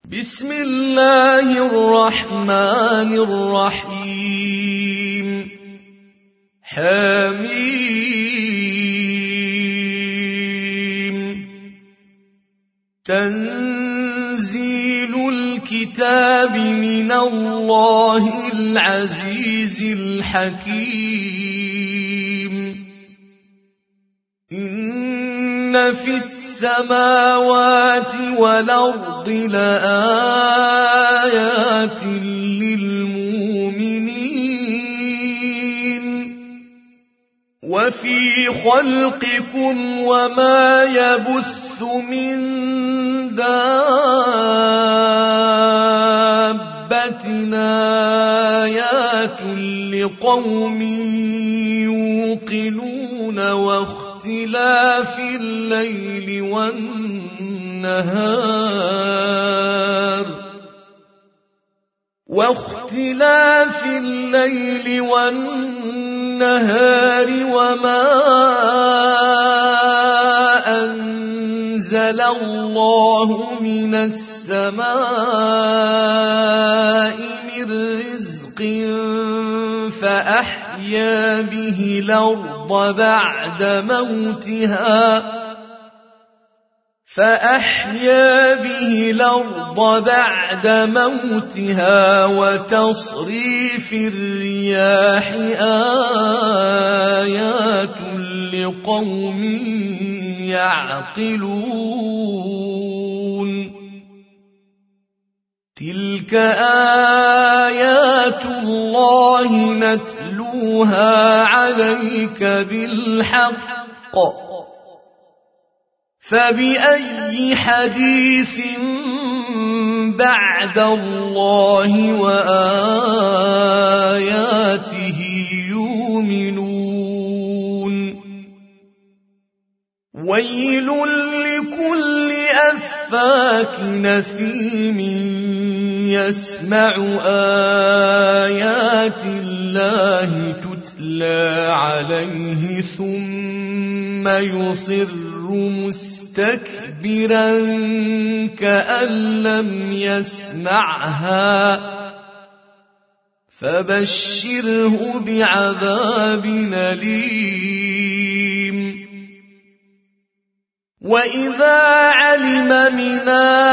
بسم الله الرحمن الرحيم حميم تنزيل الكتاب من الله العزيز الحكيم إن في السماوات والأرض لآيات للمؤمنين وفي خلقكم وما يبث من دابة آيات لقوم يوقنون واختلاف الليل والنهار وما أنزل الله من السماء من رزق فأحيا به الأرض بعد موتها وتصريف الرياح آيات لقوم يعقلون تلك آيات الله نتلوها عليك بالحق فبأي حديث بعد الله وآياته يؤمنون ويل لكل أفاك نثيم يسمع آيات الله تتلى عليه ثم يصر مستكبرا كأن لم يسمعها فبشره بعذاب أليم وإذا علم من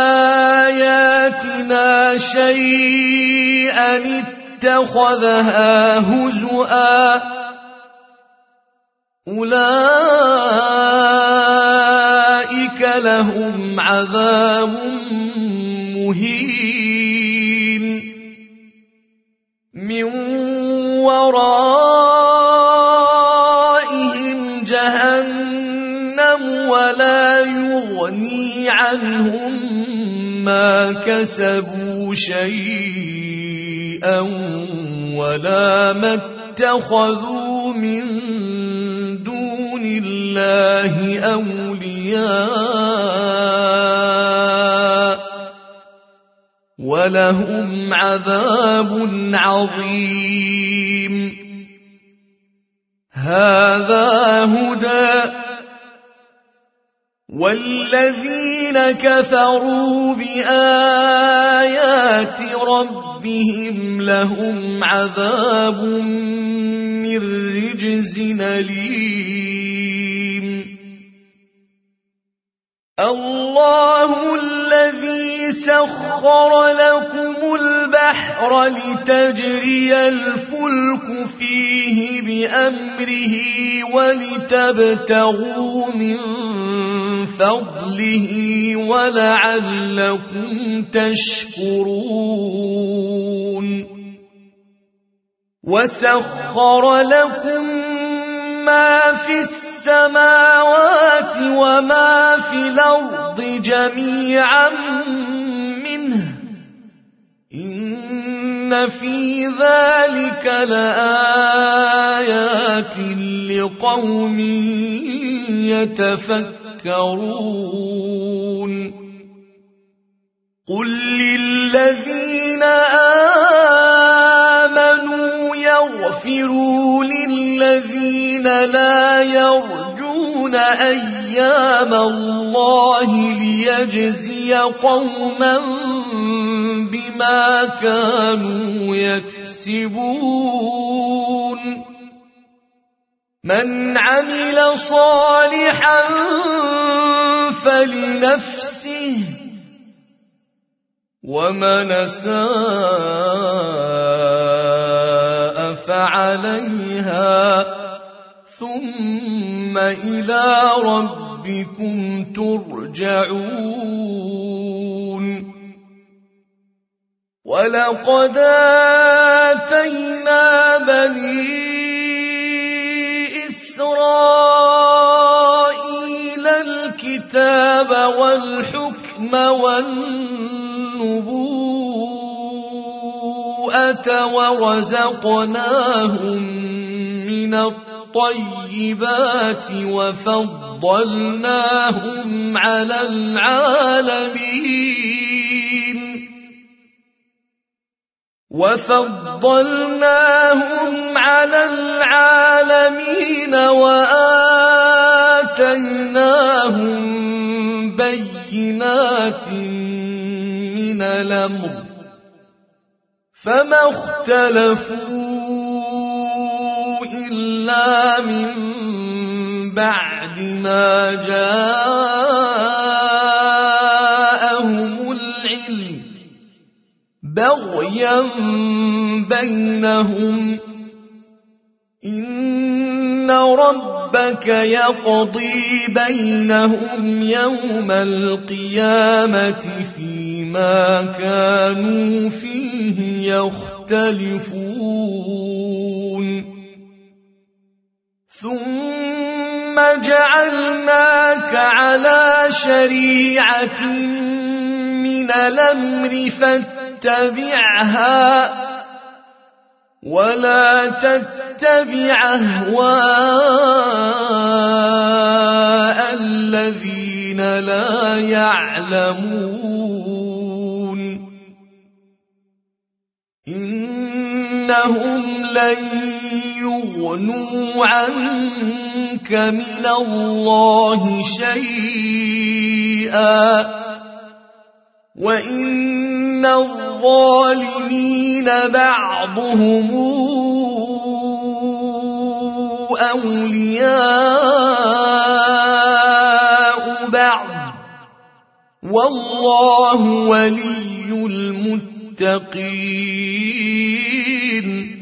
آياتنا شيئا اتخذها هزؤا أولئك لهم عذاب مهين من ورائهم جهنم ولا يغني عنهم ما كسبوا شيئا ولا ما اتخذوا من دون الله أولياء ولهم عذاب عظيم هذا هدى والذين كفروا بآيات ربهم لهم عذاب من رجز أليم الله الذي سخر لكم البحر لتجري الفلك فيه بأمره ولتبتغوا من فضله ولعلكم تشكرون وسخر لكم ما في السماوات وما في الأرض جميعا منه إن في ذلك لآيات لقوم يتفكرون قل للذين آمنوا يغفروا للذين لا يرجون أيام الله ليجزي ليجزي قوما بما كانوا يكسبون من عمل صالحا فلنفسه ومن أساء فعليها ثم إلى ربكم ترجعون ولقد آتينا بني إسرائيل الكتاب والحكم والنبوءة ورزقناهم من الطيبات وفضلناهم على العالمين وآتيناهم بينات من الأمر فما اختلفوا إلا من بعد ما جاءهم العلم بغيا بينهم إن ربك يقضي بينهم يوم القيامة فيما كانوا فيه يختلفون ثم جعلناك على شريعة من الأمر فاتبعها ولا تتبع أهواء الذين لا يعلمون إنهم لن يغنوا عنك من الله شيئا وإن الظالمين بعضهم أولياء بعض والله ولي المتقين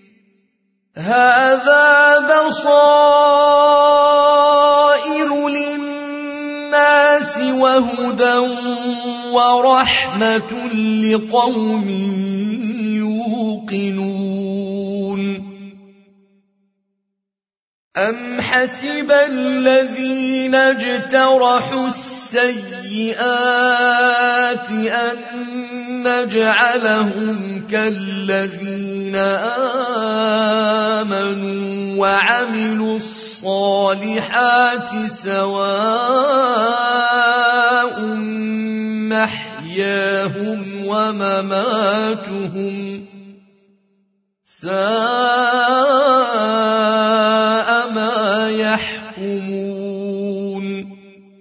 هذا بصائر للناس وهدى ورحمة لقوم يوقنون أم حسب الذين اجترحوا السيئات أن نجعلهم كالذين آمنوا وعملوا الصالحات سواء محياهم ومماتهم ساء ما يحكمون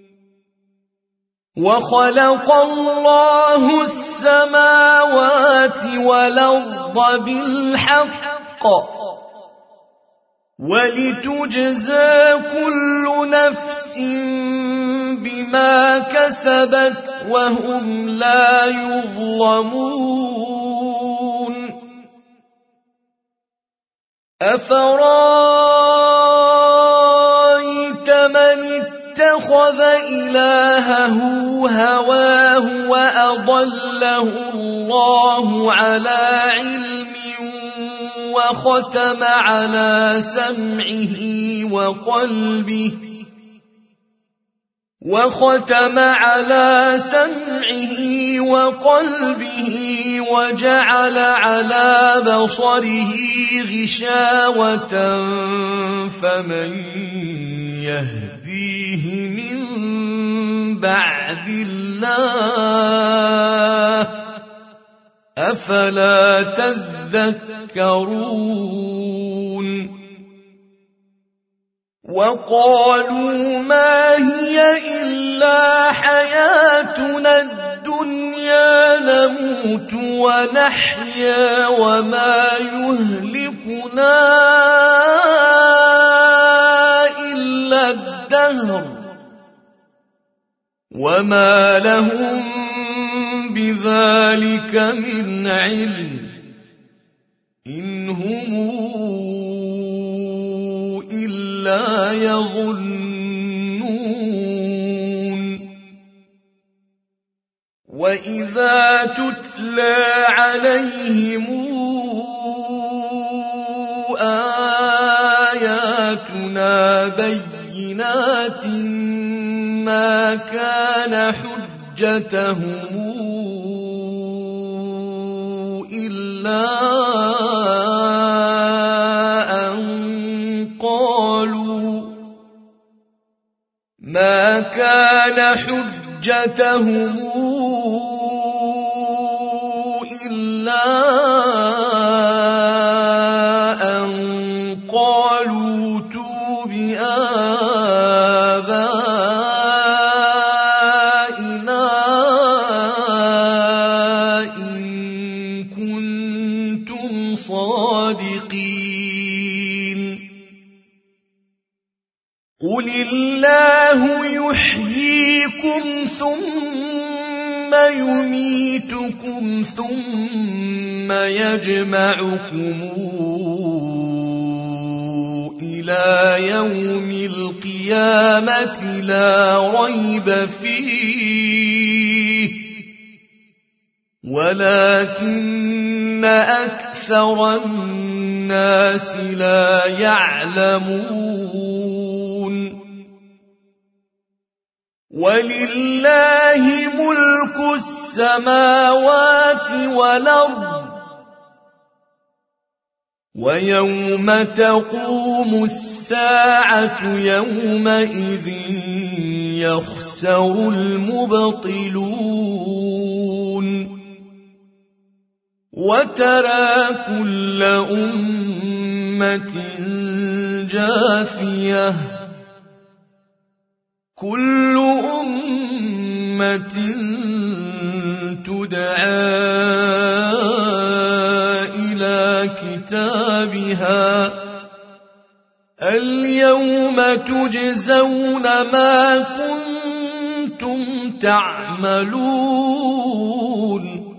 وخلق الله السماوات والأرض بالحق ولتجزى كل نفس بما كسبت وهم لا يظلمون أفرأيت من اتخذ إلهه هواه وأضله الله على علم وختم على سمعه وقلبه وجعل على بصره غشاوة فمن يهديه من بعد الله أفلا تذكرون وقالوا ما هي إلا حياتنا الدنيا نموت ونحيا وما يهلكنا إلا الدهر وما لهم بذلك من علم إن هم إلا يظنون وإذا تتلى عليهم آياتنا بينات ما كان حجتهم إلا أن قالوا ائتوا بآبائنا إن كنتم صادقين قل الله يحييكم ثم يميتكم ثم يجمعكم إلى يوم القيامة لا ريب فيه ولكن أكثر الناس لا يعلمون ولله ملك السماوات والأرض ويوم تقوم الساعة يومئذ يخسر المبطلون وترى كل أمة جاثية كل أمة تدعى إلى كتابها اليوم تجزون ما كنتم تعملون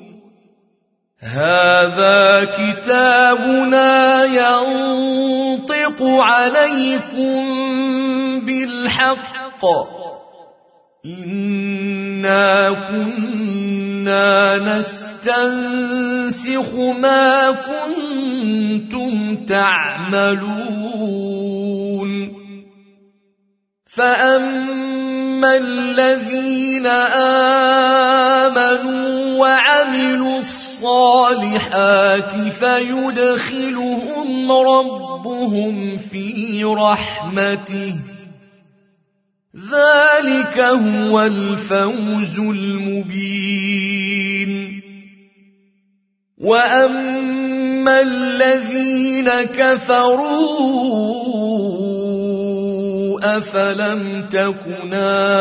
هذا كتابنا ينطق عليكم بالحق إنا كنا نستنسخ ما كنتم تعملون فأما الذين آمنوا وعملوا الصالحات فيدخلهم ربهم في رحمته ذلك هو الفوز المبين وأما الذين كفروا أفلم تكن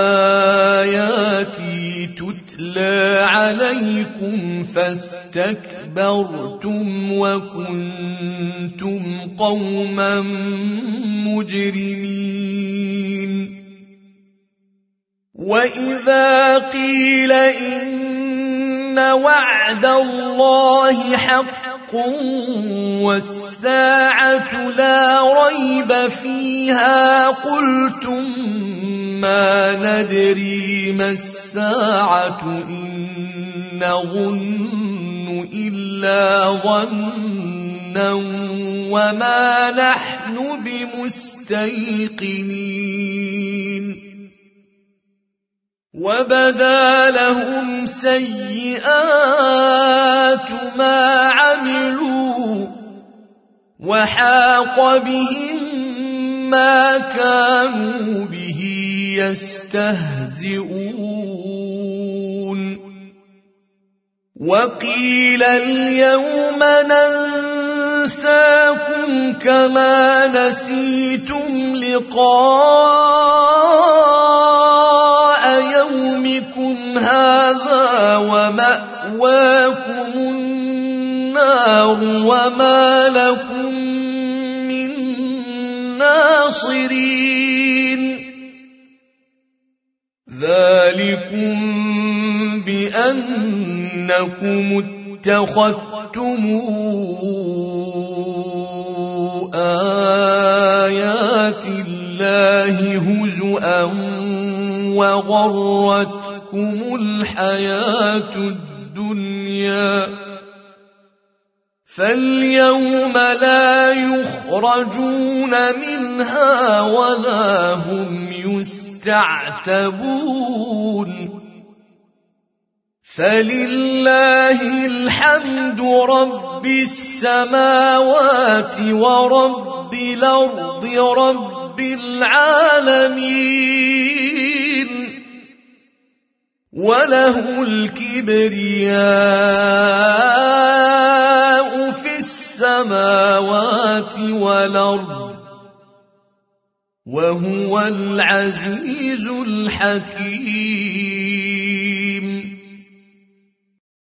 آياتي تتلى عليكم فاستكبرتم وكنتم قوما مجرمين وإذا قيل إن وعد الله حق والساعة لا ريب فيها قلتم ما ندري ما الساعة إن نظن إلا ظنا وما نحن بمستيقنين وبدا لهم سيئات ما عملوا وحاق بهم ما كانوا به يستهزئون وقيل اليوم ينساكم كما نسيتم لقاء يومكم هذا ومأواكم النار وما لكم من ناصرين ذلكم بأنكم اتخذتم آيات الله هزؤا وغرتكم الحياة الدنيا فاليوم لا يخرجون منها ولا هم يستعتبون فلله الحمد رب السماوات ورب الأرض رب العالمين وله الكبرياء في السماوات والأرض وهو العزيز الحكيم